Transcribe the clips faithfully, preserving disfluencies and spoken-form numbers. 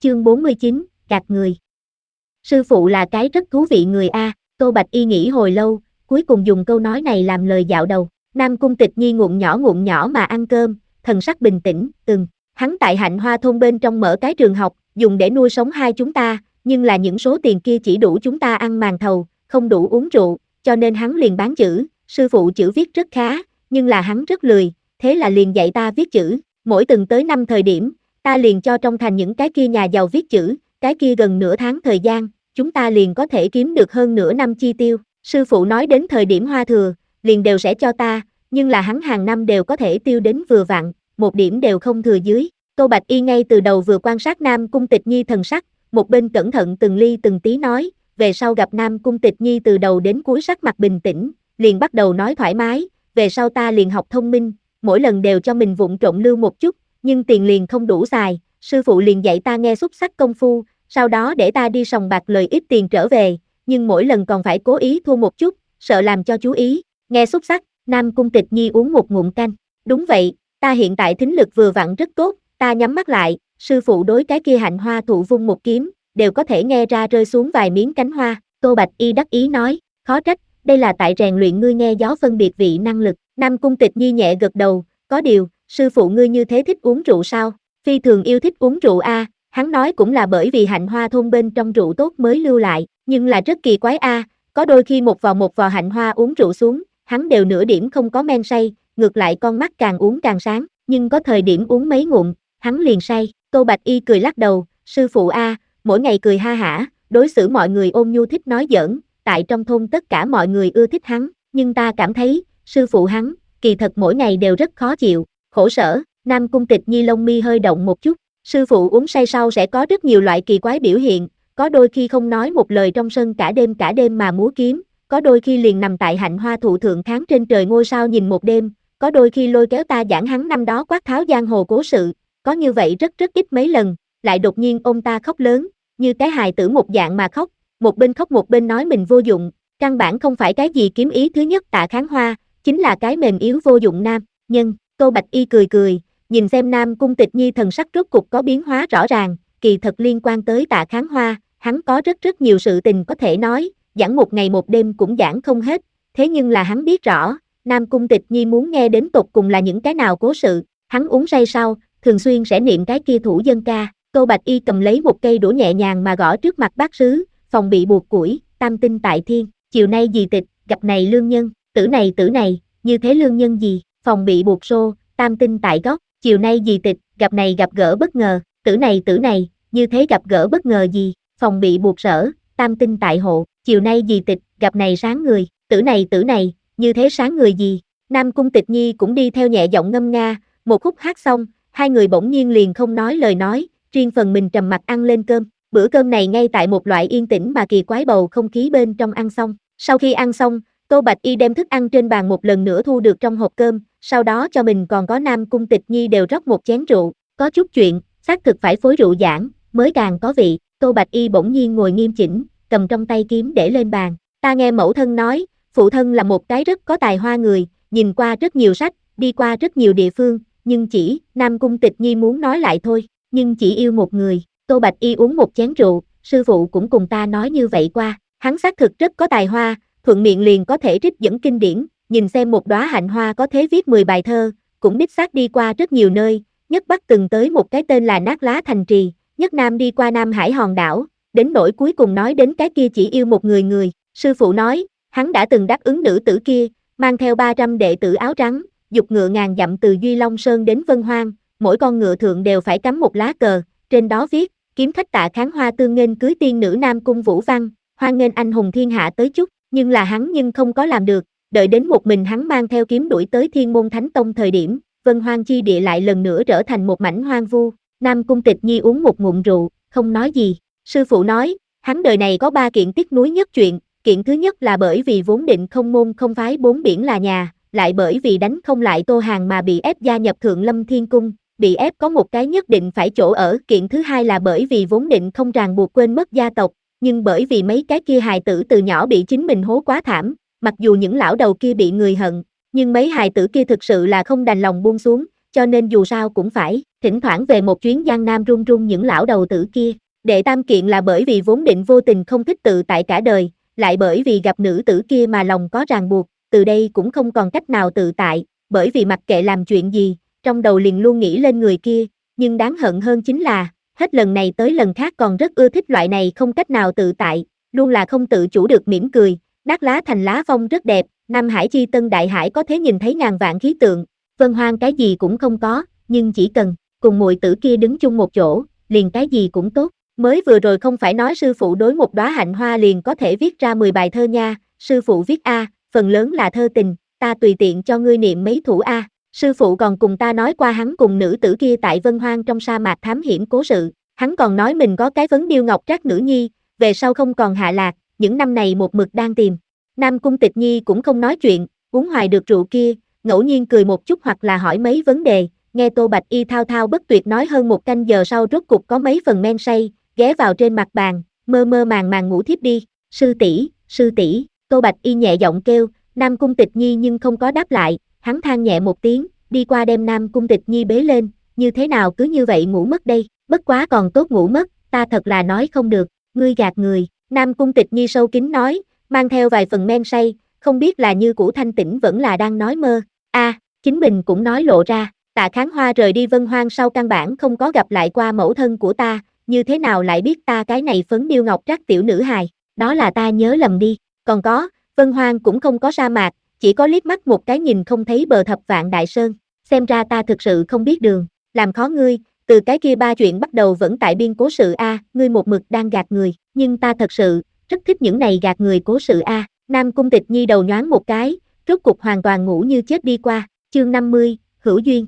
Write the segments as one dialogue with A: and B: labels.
A: chương bốn mươi chín, gạt người. Sư phụ là cái rất thú vị người a, Tô Bạch Y nghĩ hồi lâu, cuối cùng dùng câu nói này làm lời dạo đầu. Nam Cung Tịch Nhi ngụm nhỏ ngụm nhỏ mà ăn cơm, thần sắc bình tĩnh, từng, hắn tại Hạnh Hoa thôn bên trong mở cái trường học, dùng để nuôi sống hai chúng ta, nhưng là những số tiền kia chỉ đủ chúng ta ăn màn thầu, không đủ uống rượu, cho nên hắn liền bán chữ, sư phụ chữ viết rất khá, nhưng là hắn rất lười, thế là liền dạy ta viết chữ, mỗi từng tới năm thời điểm, ta liền cho trong thành những cái kia nhà giàu viết chữ, cái kia gần nửa tháng thời gian, chúng ta liền có thể kiếm được hơn nửa năm chi tiêu, sư phụ nói đến thời điểm hoa thừa, liền đều sẽ cho ta, nhưng là hắn hàng năm đều có thể tiêu đến vừa vặn, một điểm đều không thừa dưới. Tô Bạch Y ngay từ đầu vừa quan sát Nam Cung Tịch Nhi thần sắc, một bên cẩn thận từng ly từng tí nói, về sau gặp Nam Cung Tịch Nhi từ đầu đến cuối sắc mặt bình tĩnh, liền bắt đầu nói thoải mái, về sau ta liền học thông minh, mỗi lần đều cho mình vụng trộm lưu một chút, nhưng tiền liền không đủ xài, sư phụ liền dạy ta nghe xúc xắc công phu, sau đó để ta đi sòng bạc lời ít tiền trở về, nhưng mỗi lần còn phải cố ý thua một chút, sợ làm cho chú ý, nghe xúc xắc, Nam Cung Tịch Nhi uống một ngụm canh, đúng vậy, ta hiện tại thính lực vừa vặn rất tốt, ta nhắm mắt lại, sư phụ đối cái kia hạnh hoa thụ vung một kiếm, đều có thể nghe ra rơi xuống vài miếng cánh hoa, Tô Bạch Y đắc ý nói, khó trách, đây là tại rèn luyện ngươi nghe gió phân biệt vị năng lực, Nam Cung Tịch Nhi nhẹ gật đầu, có điều, sư phụ ngươi như thế thích uống rượu sao, phi thường yêu thích uống rượu a, hắn nói cũng là bởi vì hạnh hoa thôn bên trong rượu tốt mới lưu lại, nhưng là rất kỳ quái a, có đôi khi một vò một vò hạnh hoa uống rượu xuống, hắn đều nửa điểm không có men say, ngược lại con mắt càng uống càng sáng, nhưng có thời điểm uống mấy ngụm, hắn liền say, Tô Bạch Y cười lắc đầu, sư phụ a, mỗi ngày cười ha hả, đối xử mọi người ôn nhu thích nói giỡn, tại trong thôn tất cả mọi người ưa thích hắn, nhưng ta cảm thấy, sư phụ hắn, kỳ thật mỗi ngày đều rất khó chịu, khổ sở, Nam Cung Tịch Nhi lông mi hơi động một chút, sư phụ uống say sau sẽ có rất nhiều loại kỳ quái biểu hiện, có đôi khi không nói một lời trong sân cả đêm cả đêm mà múa kiếm, có đôi khi liền nằm tại hạnh hoa thụ thượng kháng trên trời ngôi sao nhìn một đêm, có đôi khi lôi kéo ta giảng hắn năm đó quát tháo giang hồ cố sự, có như vậy rất rất ít mấy lần, lại đột nhiên ôm ta khóc lớn, như cái hài tử một dạng mà khóc, một bên khóc một bên nói mình vô dụng, căn bản không phải cái gì kiếm ý thứ nhất Tạ Kháng Hoa, chính là cái mềm yếu vô dụng nam nhân. Tô Bạch Y cười cười, nhìn xem Nam Cung Tịch Nhi thần sắc rốt cục có biến hóa rõ ràng, kỳ thật liên quan tới Tạ Kháng Hoa, hắn có rất rất nhiều sự tình có thể nói, giảng một ngày một đêm cũng giảng không hết, thế nhưng là hắn biết rõ, Nam Cung Tịch Nhi muốn nghe đến tột cùng là những cái nào cố sự, hắn uống say sau, thường xuyên sẽ niệm cái kia thủ dân ca. Tô Bạch Y cầm lấy một cây đũa nhẹ nhàng mà gõ trước mặt bát sứ, phòng bị buộc củi, tam tinh tại thiên, chiều nay gì tịch, gặp này lương nhân, tử này tử này, như thế lương nhân gì, phòng bị buộc xô, tam tinh tại góc, chiều nay gì tịch, gặp này gặp gỡ bất ngờ, tử này tử này, như thế gặp gỡ bất ngờ gì, phòng bị buộc sở, tam tinh tại hộ, chiều nay gì tịch, gặp này sáng người, tử này tử này, như thế sáng người gì, Nam Cung Tịch Nhi cũng đi theo nhẹ giọng ngâm nga, một khúc hát xong, hai người bỗng nhiên liền không nói lời nói, riêng phần mình trầm mặc ăn lên cơm, bữa cơm này ngay tại một loại yên tĩnh mà kỳ quái bầu không khí bên trong ăn xong, sau khi ăn xong, Tô Bạch Y đem thức ăn trên bàn một lần nữa thu được trong hộp cơm, sau đó cho mình còn có Nam Cung Tịch Nhi đều rót một chén rượu, có chút chuyện, xác thực phải phối rượu giảng, mới càng có vị, Tô Bạch Y bỗng nhiên ngồi nghiêm chỉnh, cầm trong tay kiếm để lên bàn, ta nghe mẫu thân nói, phụ thân là một cái rất có tài hoa người, nhìn qua rất nhiều sách, đi qua rất nhiều địa phương, nhưng chỉ, Nam Cung Tịch Nhi muốn nói lại thôi, nhưng chỉ yêu một người, Tô Bạch Y uống một chén rượu, sư phụ cũng cùng ta nói như vậy qua, hắn xác thực rất có tài hoa, thuận miệng liền có thể trích dẫn kinh điển, nhìn xem một đóa hạnh hoa có thể viết mười bài thơ, cũng đích xác đi qua rất nhiều nơi, nhất Bắc từng tới một cái tên là Nát Lá Thành Trì, nhất Nam đi qua Nam Hải hòn đảo, đến nỗi cuối cùng nói đến cái kia chỉ yêu một người người, sư phụ nói, hắn đã từng đáp ứng nữ tử kia, mang theo ba trăm đệ tử áo trắng, dục ngựa ngàn dặm từ Duy Long Sơn đến Vân Hoang, mỗi con ngựa thượng đều phải cắm một lá cờ, trên đó viết, kiếm khách Tạ Kháng Hoa tương nghênh cưới tiên nữ Nam Cung Vũ Văn, hoan nghênh anh hùng thiên hạ tới chúc, nhưng là hắn nhưng không có làm được, đợi đến một mình hắn mang theo kiếm đuổi tới Thiên Môn Thánh Tông thời điểm, Vân Hoang chi địa lại lần nữa trở thành một mảnh hoang vu, Nam Cung Tịch Nhi uống một ngụm rượu, không nói gì, sư phụ nói, hắn đời này có ba kiện tiếc nuối nhất chuyện, kiện thứ nhất là bởi vì vốn định không môn không phái bốn biển là nhà, lại bởi vì đánh không lại Tô Hàn mà bị ép gia nhập Thượng Lâm Thiên Cung, bị ép có một cái nhất định phải chỗ ở, kiện thứ hai là bởi vì vốn định không ràng buộc quên mất gia tộc, nhưng bởi vì mấy cái kia hài tử từ nhỏ bị chính mình hố quá thảm, mặc dù những lão đầu kia bị người hận, nhưng mấy hài tử kia thực sự là không đành lòng buông xuống, cho nên dù sao cũng phải, thỉnh thoảng về một chuyến Giang Nam run run những lão đầu tử kia. Đệ tam kiện là bởi vì vốn định vô tình không thích tự tại cả đời, lại bởi vì gặp nữ tử kia mà lòng có ràng buộc, từ đây cũng không còn cách nào tự tại, bởi vì mặc kệ làm chuyện gì, trong đầu liền luôn nghĩ lên người kia, nhưng đáng hận hơn chính là, hết lần này tới lần khác còn rất ưa thích loại này không cách nào tự tại, luôn là không tự chủ được mỉm cười, nát lá thành lá phong rất đẹp, Nam Hải chi Tân Đại Hải có thể nhìn thấy ngàn vạn khí tượng, Vân Hoang cái gì cũng không có, nhưng chỉ cần cùng muội tử kia đứng chung một chỗ, liền cái gì cũng tốt. Mới vừa rồi không phải nói sư phụ đối một đóa hạnh hoa liền có thể viết ra mười bài thơ nha, sư phụ viết a, phần lớn là thơ tình, ta tùy tiện cho ngươi niệm mấy thủ a. Sư phụ còn cùng ta nói qua hắn cùng nữ tử kia tại Vân Hoang trong sa mạc thám hiểm cố sự, hắn còn nói mình có cái vấn điêu ngọc trác nữ nhi, về sau không còn hạ lạc, những năm này một mực đang tìm. Nam Cung Tịch Nhi cũng không nói chuyện, uống hoài được rượu kia, ngẫu nhiên cười một chút hoặc là hỏi mấy vấn đề, nghe Tô Bạch Y thao thao bất tuyệt nói hơn một canh giờ sau rốt cục có mấy phần men say, ghé vào trên mặt bàn, mơ mơ màng màng ngủ thiếp đi. Sư tỷ, sư tỷ, Tô Bạch Y nhẹ giọng kêu, Nam Cung Tịch Nhi nhưng không có đáp lại, hắn than nhẹ một tiếng, đi qua đem Nam Cung Tịch Nhi bế lên, như thế nào cứ như vậy ngủ mất đây, bất quá còn tốt ngủ mất, ta thật là nói không được, ngươi gạt người. Nam Cung Tịch Nhi sâu kín nói, mang theo vài phần men say, không biết là như cũ thanh tĩnh vẫn là đang nói mơ. A, à, chính mình cũng nói lộ ra, Tạ Kháng Hoa rời đi Vân Hoang sau căn bản không có gặp lại qua mẫu thân của ta, như thế nào lại biết ta cái này phấn điêu ngọc trác tiểu nữ hài, đó là ta nhớ lầm đi, còn có, Vân Hoang cũng không có sa mạc, chỉ có liếc mắt một cái nhìn không thấy bờ thập vạn đại sơn, xem ra ta thực sự không biết đường, làm khó ngươi, từ cái kia ba chuyện bắt đầu vẫn tại biên cố sự a, ngươi một mực đang gạt người, nhưng ta thật sự, rất thích những này gạt người cố sự a. Nam Cung Tịch Nhi đầu nhoáng một cái, rốt cục hoàn toàn ngủ như chết đi qua, chương năm mươi, hữu duyên.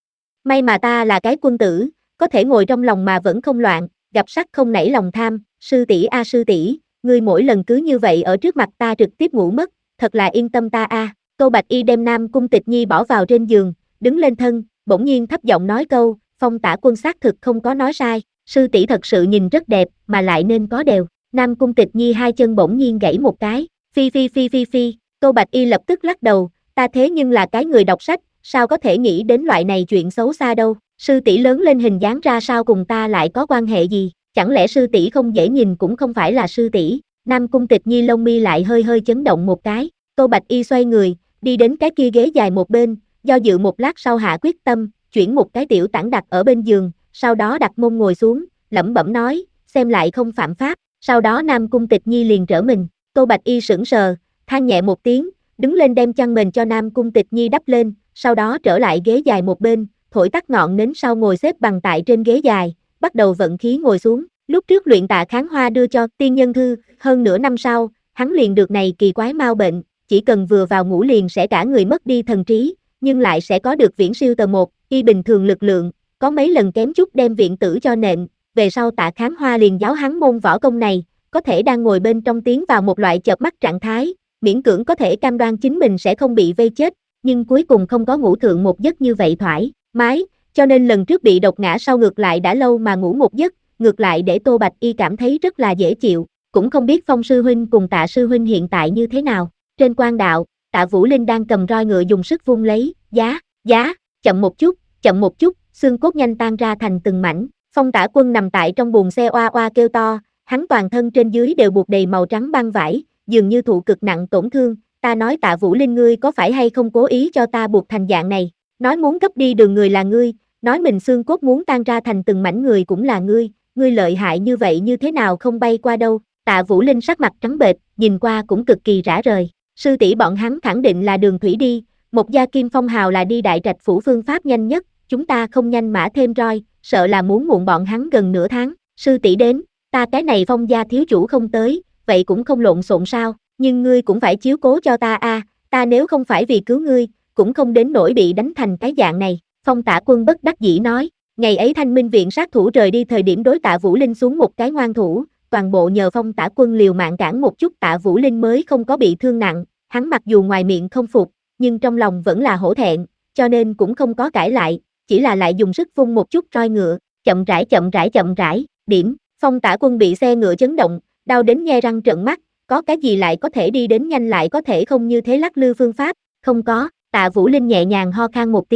A: May mà ta là cái quân tử, có thể ngồi trong lòng mà vẫn không loạn, gặp sắc không nảy lòng tham, sư tỷ a sư tỷ, ngươi mỗi lần cứ như vậy ở trước mặt ta trực tiếp ngủ mất, thật là yên tâm ta a. Tô Bạch Y đem Nam Cung Tịch Nhi bỏ vào trên giường, đứng lên thân, bỗng nhiên thấp giọng nói câu, Phong Tả Quân xác thực không có nói sai, sư tỷ thật sự nhìn rất đẹp, mà lại nên có đều. Nam Cung Tịch Nhi hai chân bỗng nhiên gãy một cái, phi phi phi phi phi, Tô Bạch Y lập tức lắc đầu, ta thế nhưng là cái người đọc sách, sao có thể nghĩ đến loại này chuyện xấu xa đâu, sư tỷ lớn lên hình dáng ra sao cùng ta lại có quan hệ gì, chẳng lẽ sư tỷ không dễ nhìn cũng không phải là sư tỷ. Nam Cung Tịch Nhi lông mi lại hơi hơi chấn động một cái, Tô Bạch Y xoay người, đi đến cái kia ghế dài một bên, do dự một lát sau hạ quyết tâm, chuyển một cái tiểu tảng đặt ở bên giường, sau đó đặt mông ngồi xuống, lẩm bẩm nói, xem lại không phạm pháp, sau đó Nam Cung Tịch Nhi liền trở mình, Tô Bạch Y sững sờ, than nhẹ một tiếng, đứng lên đem chăn mền cho Nam Cung Tịch Nhi đắp lên, sau đó trở lại ghế dài một bên, thổi tắt ngọn nến sau ngồi xếp bằng tại trên ghế dài, bắt đầu vận khí ngồi xuống. Lúc trước luyện Tạ Kháng Hoa đưa cho tiên nhân thư, hơn nửa năm sau, hắn liền được này kỳ quái mau bệnh, chỉ cần vừa vào ngủ liền sẽ cả người mất đi thần trí, nhưng lại sẽ có được viễn siêu tờ một, y bình thường lực lượng, có mấy lần kém chút đem viện tử cho nện, về sau Tạ Kháng Hoa liền giáo hắn môn võ công này, có thể đang ngồi bên trong tiến vào một loại chợp mắt trạng thái, miễn cưỡng có thể cam đoan chính mình sẽ không bị vây chết, nhưng cuối cùng không có ngủ thượng một giấc như vậy thoải mái, cho nên lần trước bị độc ngã sau ngược lại đã lâu mà ngủ một giấc, ngược lại để Tô Bạch Y cảm thấy rất là dễ chịu, cũng không biết Phong sư huynh cùng Tạ sư huynh hiện tại như thế nào. Trên quan đạo, Tạ Vũ Linh đang cầm roi ngựa dùng sức vung lấy, giá, giá, chậm một chút, chậm một chút, xương cốt nhanh tan ra thành từng mảnh. Phong Tả Quân nằm tại trong buồng xe oa oa kêu to, hắn toàn thân trên dưới đều buộc đầy màu trắng băng vải, dường như thụ cực nặng tổn thương. Ta nói Tạ Vũ Linh ngươi có phải hay không cố ý cho ta buộc thành dạng này, nói muốn cấp đi đường người là ngươi, nói mình xương cốt muốn tan ra thành từng mảnh người cũng là ngươi, ngươi lợi hại như vậy như thế nào không bay qua đâu. Tạ Vũ Linh sắc mặt trắng bệch, nhìn qua cũng cực kỳ rã rời. Sư tỷ bọn hắn khẳng định là đường thủy đi, một gia kim phong hào là đi Đại Trạch phủ phương pháp nhanh nhất, chúng ta không nhanh mã thêm roi, sợ là muốn muộn bọn hắn gần nửa tháng. Sư tỷ đến, ta cái này Phong gia thiếu chủ không tới, vậy cũng không lộn xộn sao, nhưng ngươi cũng phải chiếu cố cho ta a, à, ta nếu không phải vì cứu ngươi, cũng không đến nỗi bị đánh thành cái dạng này. Phong Tả Quân bất đắc dĩ nói, ngày ấy Thanh Minh viện sát thủ rời đi thời điểm đối Tạ Vũ Linh xuống một cái ngoan thủ, toàn bộ nhờ Phong Tả Quân liều mạng cản một chút Tạ Vũ Linh mới không có bị thương nặng, hắn mặc dù ngoài miệng không phục, nhưng trong lòng vẫn là hổ thẹn, cho nên cũng không có cãi lại, chỉ là lại dùng sức vung một chút roi ngựa, chậm rãi chậm rãi chậm rãi, điểm, Phong Tả Quân bị xe ngựa chấn động, đau đến nhe răng trợn mắt, có cái gì lại có thể đi đến nhanh lại có thể không như thế lắc lư phương pháp, không có. Tạ Vũ Linh nhẹ nhàng ho khan một tiếng,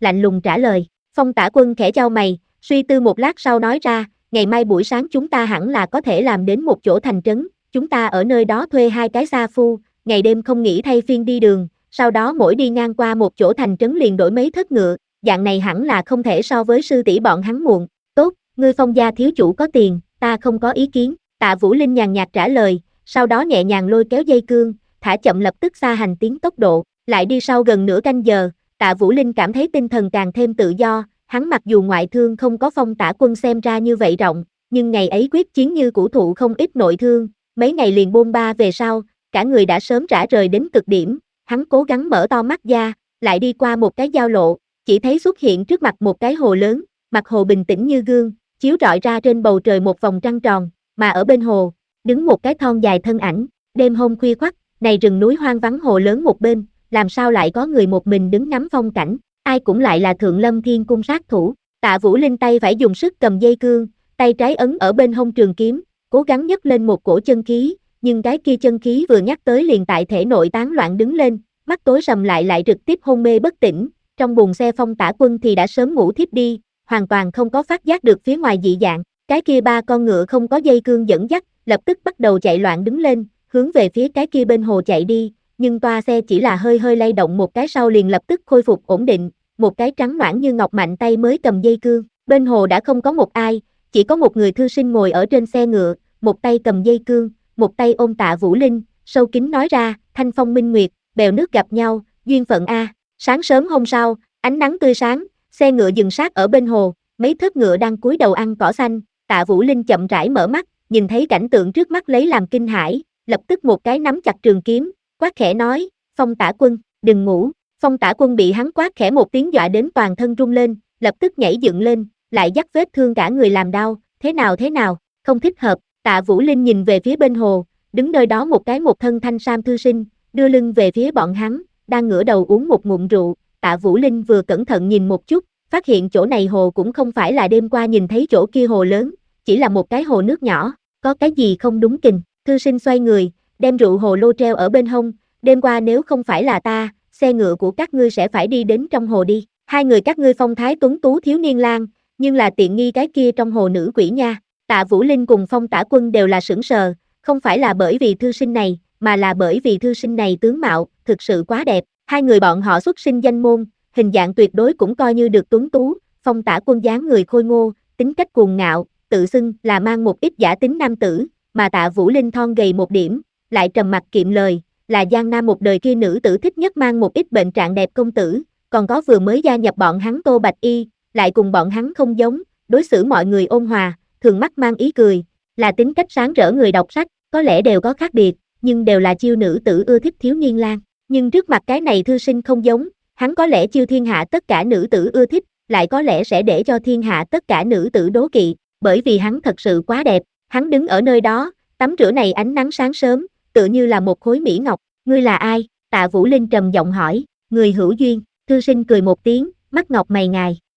A: lạnh lùng trả lời. Phong Tả Quân khẽ chau mày, suy tư một lát sau nói ra, ngày mai buổi sáng chúng ta hẳn là có thể làm đến một chỗ thành trấn, chúng ta ở nơi đó thuê hai cái sa phu, ngày đêm không nghỉ thay phiên đi đường, sau đó mỗi đi ngang qua một chỗ thành trấn liền đổi mấy thớt ngựa, dạng này hẳn là không thể so với sư tỷ bọn hắn muộn. Tốt, ngươi Phong gia thiếu chủ có tiền, ta không có ý kiến, Tạ Vũ Linh nhàn nhạt trả lời, sau đó nhẹ nhàng lôi kéo dây cương, thả chậm lập tức xa hành tiến tốc độ, lại đi sau gần nửa canh giờ, Tạ Vũ Linh cảm thấy tinh thần càng thêm tự do, hắn mặc dù ngoại thương không có Phong Tả Quân xem ra như vậy rộng, nhưng ngày ấy quyết chiến như cũ thụ không ít nội thương, mấy ngày liền bôn ba về sau, cả người đã sớm rã rời đến cực điểm, hắn cố gắng mở to mắt ra, lại đi qua một cái giao lộ, chỉ thấy xuất hiện trước mặt một cái hồ lớn, mặt hồ bình tĩnh như gương, chiếu rọi ra trên bầu trời một vòng trăng tròn, mà ở bên hồ, đứng một cái thon dài thân ảnh, đêm hôm khuya khoắt, này rừng núi hoang vắng hồ lớn một bên, làm sao lại có người một mình đứng ngắm phong cảnh, ai cũng lại là Thượng Lâm Thiên Cung sát thủ. Tạ Vũ Linh tay phải dùng sức cầm dây cương, tay trái ấn ở bên hông trường kiếm, cố gắng nhấc lên một cổ chân khí, nhưng cái kia chân khí vừa nhắc tới liền tại thể nội tán loạn đứng lên, mắt tối sầm lại lại trực tiếp hôn mê bất tỉnh, trong buồng xe Phong Tả Quân thì đã sớm ngủ thiếp đi, hoàn toàn không có phát giác được phía ngoài dị dạng, cái kia ba con ngựa không có dây cương dẫn dắt, lập tức bắt đầu chạy loạn đứng lên, hướng về phía cái kia bên hồ chạy đi, nhưng toa xe chỉ là hơi hơi lay động một cái sau liền lập tức khôi phục ổn định, một cái trắng nõn như ngọc mạnh tay mới cầm dây cương, bên hồ đã không có một ai, chỉ có một người thư sinh ngồi ở trên xe ngựa, một tay cầm dây cương, một tay ôm Tạ Vũ Linh, sâu kín nói ra, thanh phong minh nguyệt, bèo nước gặp nhau, duyên phận a. Sáng sớm hôm sau, ánh nắng tươi sáng, xe ngựa dừng sát ở bên hồ, mấy thớt ngựa đang cúi đầu ăn cỏ xanh, Tạ Vũ Linh chậm rãi mở mắt, nhìn thấy cảnh tượng trước mắt lấy làm kinh hãi, lập tức một cái nắm chặt trường kiếm, quát khẽ nói, Phong Tả Quân, đừng ngủ. Phong Tả Quân bị hắn quát khẽ một tiếng dọa đến toàn thân rung lên, lập tức nhảy dựng lên, lại dắt vết thương cả người làm đau, thế nào thế nào, không thích hợp. Tạ Vũ Linh nhìn về phía bên hồ, đứng nơi đó một cái một thân thanh sam thư sinh, đưa lưng về phía bọn hắn, đang ngửa đầu uống một ngụm rượu. Tạ Vũ Linh vừa cẩn thận nhìn một chút, phát hiện chỗ này hồ cũng không phải là đêm qua nhìn thấy chỗ kia hồ lớn, chỉ là một cái hồ nước nhỏ, có cái gì không đúng kình. Thư sinh xoay người, đem rượu hồ lô treo ở bên hông, đêm qua nếu không phải là ta, xe ngựa của các ngươi sẽ phải đi đến trong hồ đi. Hai người các ngươi phong thái tuấn tú thiếu niên lang, nhưng là tiện nghi cái kia trong hồ nữ quỷ nha. Tạ Vũ Linh cùng Phong Tả Quân đều là sững sờ, không phải là bởi vì thư sinh này, mà là bởi vì thư sinh này tướng mạo, thực sự quá đẹp. Hai người bọn họ xuất sinh danh môn, hình dạng tuyệt đối cũng coi như được tuấn tú. Phong Tả Quân dáng người khôi ngô, tính cách cuồng ngạo, tự xưng là mang một ít giả tính nam tử, mà Tạ Vũ Linh thon gầy một điểm, lại trầm mặc kiệm lời, là Giang Nam một đời kia nữ tử thích nhất mang một ít bệnh trạng đẹp công tử, còn có vừa mới gia nhập bọn hắn Tô Bạch Y, lại cùng bọn hắn không giống, đối xử mọi người ôn hòa, thường mắt mang ý cười, là tính cách sáng rỡ người đọc sách, có lẽ đều có khác biệt, nhưng đều là chiêu nữ tử ưa thích thiếu niên lang. Nhưng trước mặt cái này thư sinh không giống, hắn có lẽ chiêu thiên hạ tất cả nữ tử ưa thích, lại có lẽ sẽ để cho thiên hạ tất cả nữ tử đố kỵ, bởi vì hắn thật sự quá đẹp. Hắn đứng ở nơi đó, tắm rửa này ánh nắng sáng sớm, tựa như là một khối mỹ ngọc. Ngươi là ai? Tạ Vũ Linh trầm giọng hỏi. Người hữu duyên. Thư sinh cười một tiếng, mắt ngọc mày ngài.